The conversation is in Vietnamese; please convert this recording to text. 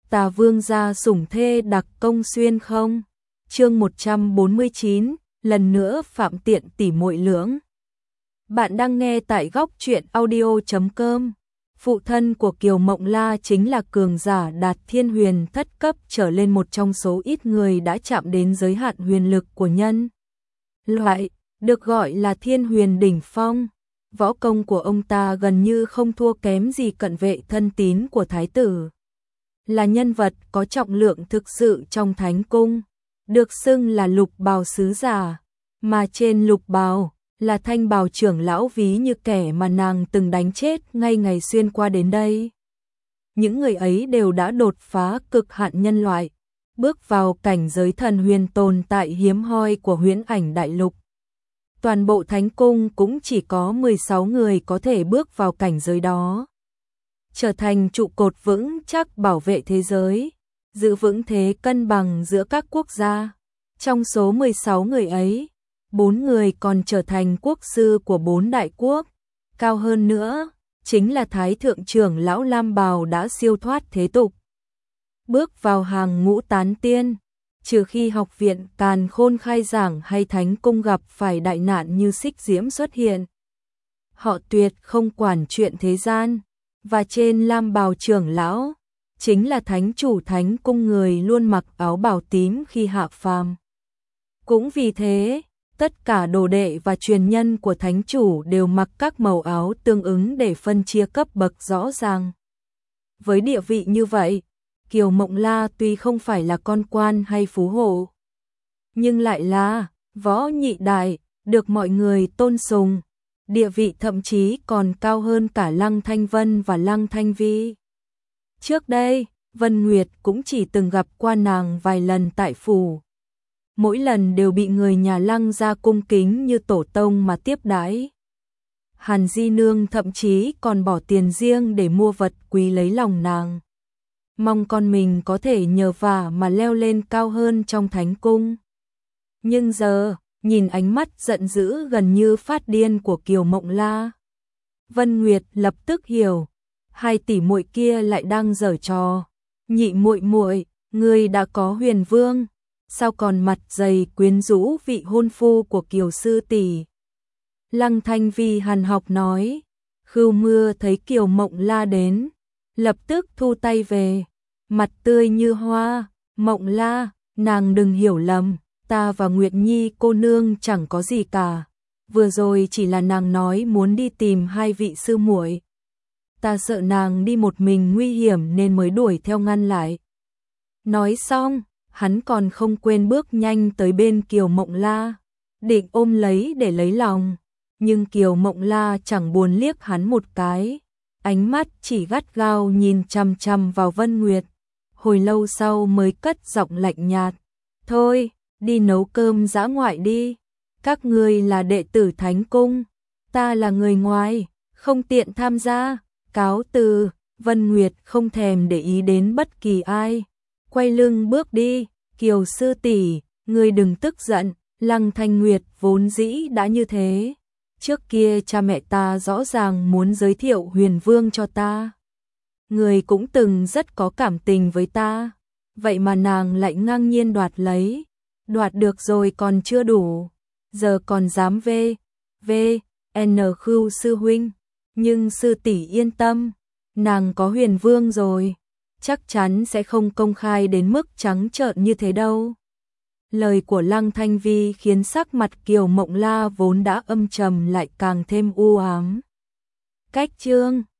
Tà vương gia sủng thê đặc công xuyên không? Chương 149, lần nữa phạm tiện tỉ muội lưỡng. Bạn đang nghe tại góc truyện audio.com. Phụ thân của Kiều Mộng La chính là cường giả đạt thiên huyền thất cấp trở lên, một trong số ít người đã chạm đến giới hạn huyền lực của nhân loại, được gọi là thiên huyền đỉnh phong. Võ công của ông ta gần như không thua kém gì cận vệ thân tín của thái tử. Là nhân vật có trọng lượng thực sự trong thánh cung, được xưng là lục bào sứ giả, mà trên lục bào là thanh bào trưởng lão ví như kẻ mà nàng từng đánh chết ngay ngày xuyên qua đến đây. Những người ấy đều đã đột phá cực hạn nhân loại, bước vào cảnh giới thần huyền tồn tại hiếm hoi của huyễn ảnh đại lục. Toàn bộ thánh cung cũng chỉ có 16 người có thể bước vào cảnh giới đó, trở thành trụ cột vững chắc bảo vệ thế giới, giữ vững thế cân bằng giữa các quốc gia. Trong số 16 người ấy, 4 người còn trở thành quốc sư của 4 đại quốc. Cao hơn nữa, chính là Thái thượng trưởng lão Lam Bào đã siêu thoát thế tục, bước vào hàng ngũ tán tiên. Trừ khi học viện Càn Khôn khai giảng hay thánh cung gặp phải đại nạn như Xích Diễm xuất hiện, họ tuyệt không quản chuyện thế gian. Và trên Lam Bào trưởng lão chính là thánh chủ thánh cung, người luôn mặc áo bào tím khi hạ phàm. Cũng vì thế, tất cả đồ đệ và truyền nhân của thánh chủ đều mặc các màu áo tương ứng để phân chia cấp bậc rõ ràng. Với địa vị như vậy, Kiều Mộng La tuy không phải là con quan hay phú hộ, nhưng lại là võ nhị đại, được mọi người tôn sùng. Địa vị thậm chí còn cao hơn cả Lăng Thanh Vân và Lăng Thanh Vi. Trước đây, Vân Nguyệt cũng chỉ từng gặp qua nàng vài lần tại phủ. Mỗi lần đều bị người nhà Lăng gia cung kính như tổ tông mà tiếp đãi. Hàn Di Nương thậm chí còn bỏ tiền riêng để mua vật quý lấy lòng nàng, mong con mình có thể nhờ vả mà leo lên cao hơn trong thánh cung. Nhưng giờ, nhìn ánh mắt giận dữ gần như phát điên của Kiều Mộng La, Vân Nguyệt lập tức hiểu, hai tỷ muội kia lại đang giở trò. Nhị muội muội, ngươi đã có huyền vương, sao còn mặt dày quyến rũ vị hôn phu của Kiều sư tỷ? Lăng Thanh Vi hằn học nói. Khưu Mưa thấy Kiều Mộng La đến, lập tức thu tay về, mặt tươi như hoa. Mộng La, nàng đừng hiểu lầm, ta và Nguyệt Nhi cô nương chẳng có gì cả. Vừa rồi chỉ là nàng nói muốn đi tìm hai vị sư muội. Ta sợ nàng đi một mình nguy hiểm nên mới đuổi theo ngăn lại. Nói xong, hắn còn không quên bước nhanh tới bên Kiều Mộng La, định ôm lấy để lấy lòng. Nhưng Kiều Mộng La chẳng buồn liếc hắn một cái, ánh mắt chỉ gắt gao nhìn chằm chằm vào Vân Nguyệt. Hồi lâu sau mới cất giọng lạnh nhạt. Thôi, đi nấu cơm dã ngoại đi. Các ngươi là đệ tử thánh cung, ta là người ngoài, không tiện tham gia. Cáo từ. Vân Nguyệt không thèm để ý đến bất kỳ ai, quay lưng bước đi. Kiều sư tỷ, ngươi đừng tức giận. Lăng Thanh Nguyệt vốn dĩ đã như thế. Trước kia cha mẹ ta rõ ràng muốn giới thiệu huyền vương cho ta, người cũng từng rất có cảm tình với ta, vậy mà nàng lại ngang nhiên đoạt lấy. Đoạt được rồi còn chưa đủ, giờ còn dám n Khưu sư huynh. Nhưng sư tỷ yên tâm, nàng có huyền vương rồi, chắc chắn sẽ không công khai đến mức trắng trợn như thế đâu. Lời của Lăng Thanh Vi khiến sắc mặt Kiều Mộng La vốn đã âm trầm lại càng thêm u ám. Cách chương